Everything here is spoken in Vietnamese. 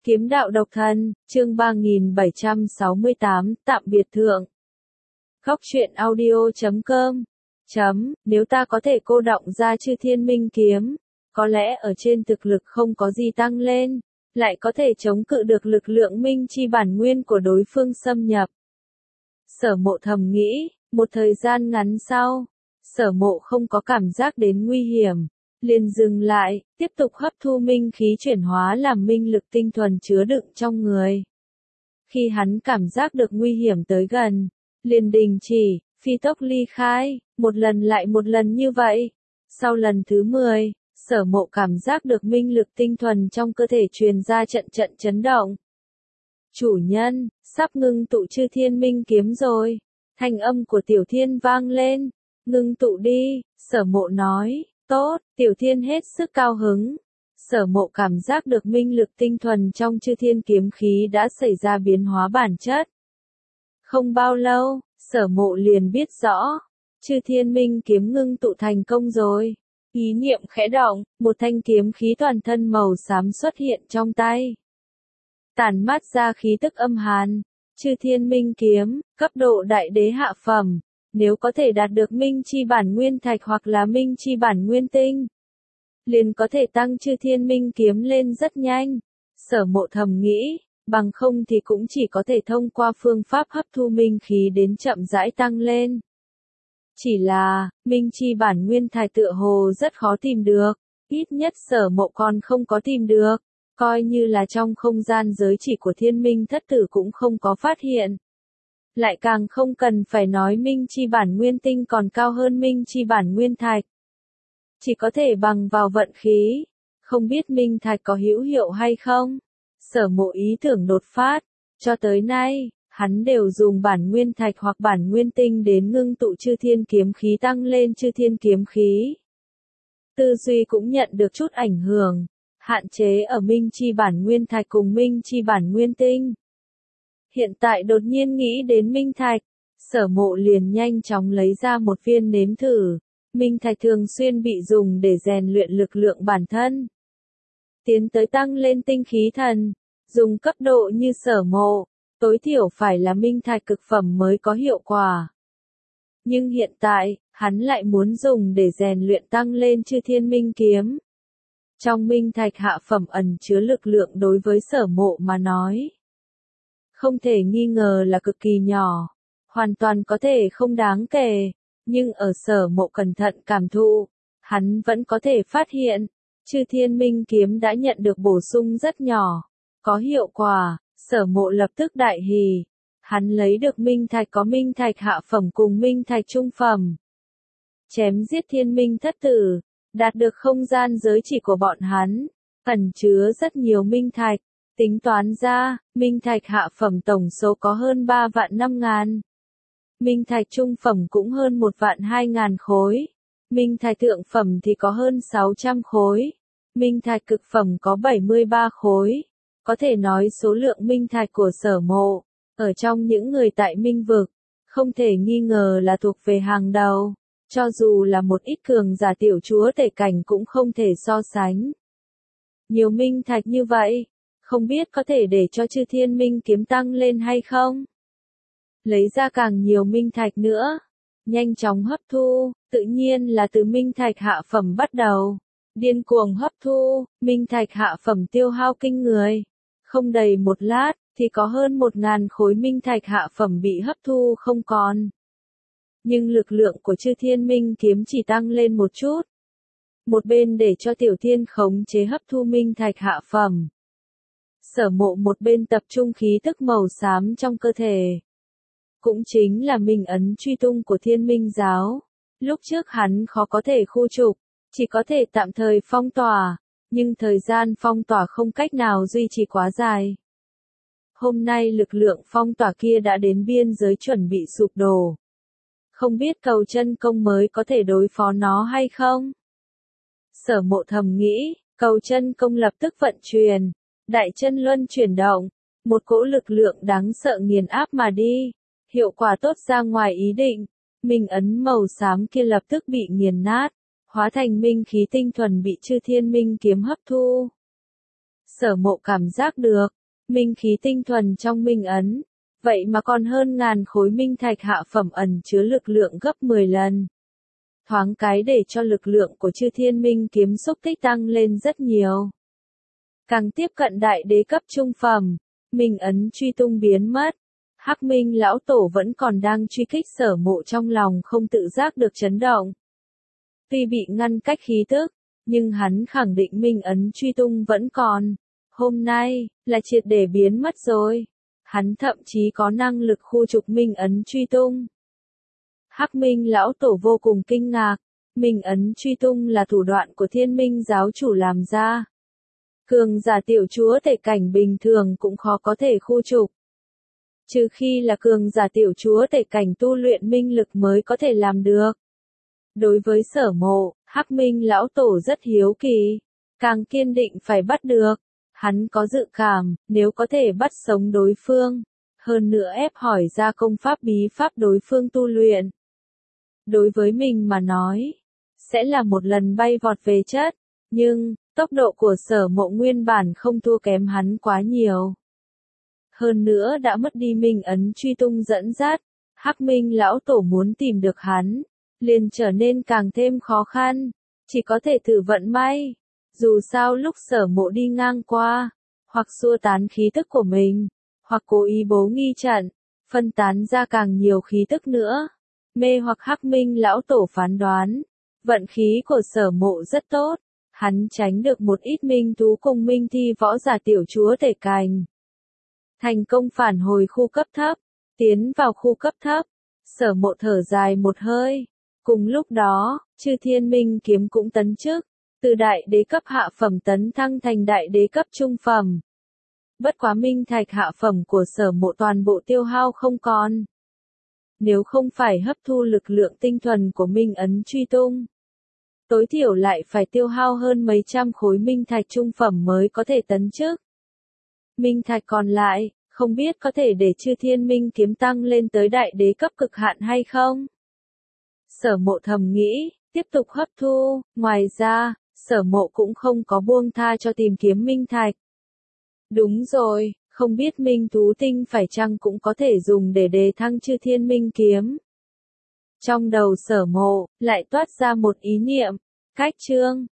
Kiếm đạo độc thân, chương 3768, tạm biệt thượng. Góc truyện audio.com. Nếu ta có thể cô đọng ra chư thiên minh kiếm, có lẽ ở trên thực lực không có gì tăng lên, lại có thể chống cự được lực lượng minh chi bản nguyên của đối phương xâm nhập. Sở Mộ thầm nghĩ, một thời gian ngắn sau, Sở Mộ không có cảm giác đến nguy hiểm, liền dừng lại, tiếp tục hấp thu minh khí chuyển hóa làm minh lực tinh thuần chứa đựng trong người. Khi hắn cảm giác được nguy hiểm tới gần, liền đình chỉ, phi tốc ly khai, một lần lại một lần như vậy. Sau lần thứ 10, Sở Mộ cảm giác được minh lực tinh thuần trong cơ thể truyền ra trận trận chấn động. Chủ nhân, sắp ngưng tụ chư thiên minh kiếm rồi. Thanh âm của Tiểu Thiên vang lên. Ngưng tụ đi, Sở Mộ nói. Tốt, Tiểu Thiên hết sức cao hứng. Sở Mộ cảm giác được minh lực tinh thuần trong chư thiên kiếm khí đã xảy ra biến hóa bản chất. Không bao lâu, Sở Mộ liền biết rõ, chư thiên minh kiếm ngưng tụ thành công rồi. Ý niệm khẽ động, một thanh kiếm khí toàn thân màu xám xuất hiện trong tay. Tản mát ra khí tức âm hàn, chư thiên minh kiếm, cấp độ đại đế hạ phẩm. Nếu có thể đạt được minh chi bản nguyên thạch hoặc là minh chi bản nguyên tinh, liền có thể tăng chư thiên minh kiếm lên rất nhanh. Sở Mộ thầm nghĩ, bằng không thì cũng chỉ có thể thông qua phương pháp hấp thu minh khí đến chậm rãi tăng lên. Chỉ là, minh chi bản nguyên thạch tựa hồ rất khó tìm được, ít nhất Sở Mộ còn không có tìm được, coi như là trong không gian giới chỉ của thiên minh thất tử cũng không có phát hiện. Lại càng không cần phải nói minh chi bản nguyên tinh còn cao hơn minh chi bản nguyên thạch. Chỉ có thể bằng vào vận khí, không biết minh thạch có hữu hiệu hay không. Sở Mộ ý tưởng đột phát, cho tới nay, hắn đều dùng bản nguyên thạch hoặc bản nguyên tinh đến ngưng tụ chư thiên kiếm khí tăng lên chư thiên kiếm khí. Tư duy cũng nhận được chút ảnh hưởng, hạn chế ở minh chi bản nguyên thạch cùng minh chi bản nguyên tinh. Hiện tại đột nhiên nghĩ đến minh thạch, Sở Mộ liền nhanh chóng lấy ra một viên nếm thử. Minh thạch thường xuyên bị dùng để rèn luyện lực lượng bản thân, tiến tới tăng lên tinh khí thần. Dùng cấp độ như Sở Mộ, tối thiểu phải là minh thạch cực phẩm mới có hiệu quả. Nhưng hiện tại, hắn lại muốn dùng để rèn luyện tăng lên chư thiên minh kiếm. Trong minh thạch hạ phẩm ẩn chứa lực lượng đối với Sở Mộ mà nói, không thể nghi ngờ là cực kỳ nhỏ, hoàn toàn có thể không đáng kể, nhưng ở Sở Mộ cẩn thận cảm thụ, hắn vẫn có thể phát hiện, chư thiên minh kiếm đã nhận được bổ sung rất nhỏ, có hiệu quả. Sở Mộ lập tức đại hỉ, hắn lấy được minh thạch có minh thạch hạ phẩm cùng minh thạch trung phẩm. Chém giết thiên minh thất tử, đạt được không gian giới chỉ của bọn hắn, ẩn chứa rất nhiều minh thạch. Tính toán ra, minh thạch hạ phẩm tổng số có hơn 3 vạn 5 ngàn. Minh thạch trung phẩm cũng hơn 1 vạn 2 ngàn khối. Minh thạch thượng phẩm thì có hơn 600 khối. Minh thạch cực phẩm có 73 khối. Có thể nói số lượng minh thạch của Sở Mộ, ở trong những người tại minh vực, không thể nghi ngờ là thuộc về hàng đầu. Cho dù là một ít cường giả tiểu chúa tể cảnh cũng không thể so sánh. Nhiều minh thạch như vậy, không biết có thể để cho chư thiên minh kiếm tăng lên hay không? Lấy ra càng nhiều minh thạch nữa, nhanh chóng hấp thu, tự nhiên là từ minh thạch hạ phẩm bắt đầu. Điên cuồng hấp thu, minh thạch hạ phẩm tiêu hao kinh người. Không đầy một lát, thì có hơn 1.000 khối minh thạch hạ phẩm bị hấp thu không còn. Nhưng lực lượng của chư thiên minh kiếm chỉ tăng lên một chút. Một bên để cho Tiểu Thiên khống chế hấp thu minh thạch hạ phẩm. Sở Mộ một bên tập trung khí tức màu xám trong cơ thể. Cũng chính là minh ấn truy tung của thiên minh giáo. Lúc trước hắn khó có thể khu trục, chỉ có thể tạm thời phong tỏa. Nhưng thời gian phong tỏa không cách nào duy trì quá dài. Hôm nay lực lượng phong tỏa kia đã đến biên giới chuẩn bị sụp đổ. Không biết Cầu Chân Công mới có thể đối phó nó hay không? Sở Mộ thầm nghĩ, Cầu Chân Công lập tức vận chuyển, đại chân luân chuyển động, một cỗ lực lượng đáng sợ nghiền áp mà đi, hiệu quả tốt ra ngoài ý định, minh ấn màu xám kia lập tức bị nghiền nát. Hóa thành minh khí tinh thuần bị chư thiên minh kiếm hấp thu. Sở Mộ cảm giác được, minh khí tinh thuần trong minh ấn, vậy mà còn hơn ngàn khối minh thạch hạ phẩm ẩn chứa lực lượng gấp 10 lần. Thoáng cái để cho lực lượng của chư thiên minh kiếm xúc tích tăng lên rất nhiều. Càng tiếp cận đại đế cấp trung phẩm, minh ấn truy tung biến mất. Hắc Minh lão tổ vẫn còn đang truy kích Sở Mộ, trong lòng không tự giác được chấn động. Tuy bị ngăn cách khí tức, nhưng hắn khẳng định minh ấn truy tung vẫn còn. Hôm nay, là triệt để biến mất rồi. Hắn thậm chí có năng lực khu trục minh ấn truy tung. Hắc Minh lão tổ vô cùng kinh ngạc, minh ấn truy tung là thủ đoạn của Thiên Minh giáo chủ làm ra. Cường giả tiểu chúa tể cảnh bình thường cũng khó có thể khu trục. Trừ khi là cường giả tiểu chúa tể cảnh tu luyện minh lực mới có thể làm được. Đối với Sở Mộ, Hắc Minh lão tổ rất hiếu kỳ, càng kiên định phải bắt được. Hắn có dự cảm, nếu có thể bắt sống đối phương, hơn nữa ép hỏi ra công pháp bí pháp đối phương tu luyện. Đối với mình mà nói, sẽ là một lần bay vọt về chất, nhưng, tốc độ của Sở Mộ nguyên bản không thua kém hắn quá nhiều. Hơn nữa đã mất đi minh ấn truy tung dẫn dắt, Hắc Minh lão tổ muốn tìm được hắn, liền trở nên càng thêm khó khăn, chỉ có thể thử vận may. Dù sao lúc Sở Mộ đi ngang qua, hoặc xua tán khí tức của mình, hoặc cố ý bố nghi trận, phân tán ra càng nhiều khí tức nữa. Mê hoặc Hắc Minh lão tổ phán đoán, vận khí của Sở Mộ rất tốt, hắn tránh được một ít minh thú cùng minh thi võ giả tiểu chúa tể cảnh. Thành công phản hồi khu cấp thấp, tiến vào khu cấp thấp, Sở Mộ thở dài một hơi. Cùng lúc đó, chư thiên minh kiếm cũng tấn chức, từ đại đế cấp hạ phẩm tấn thăng thành đại đế cấp trung phẩm. Bất quá minh thạch hạ phẩm của Sở Mộ toàn bộ tiêu hao không còn. Nếu không phải hấp thu lực lượng tinh thuần của minh ấn truy tung, tối thiểu lại phải tiêu hao hơn mấy trăm khối minh thạch trung phẩm mới có thể tấn chức. Minh thạch còn lại, không biết có thể để chư thiên minh kiếm tăng lên tới đại đế cấp cực hạn hay không? Sở Mộ thầm nghĩ, tiếp tục hấp thu, ngoài ra, Sở Mộ cũng không có buông tha cho tìm kiếm minh thạch. Đúng rồi, không biết minh thú tinh phải chăng cũng có thể dùng để đề thăng chư thiên minh kiếm. Trong đầu Sở Mộ, lại toát ra một ý niệm, cách chương,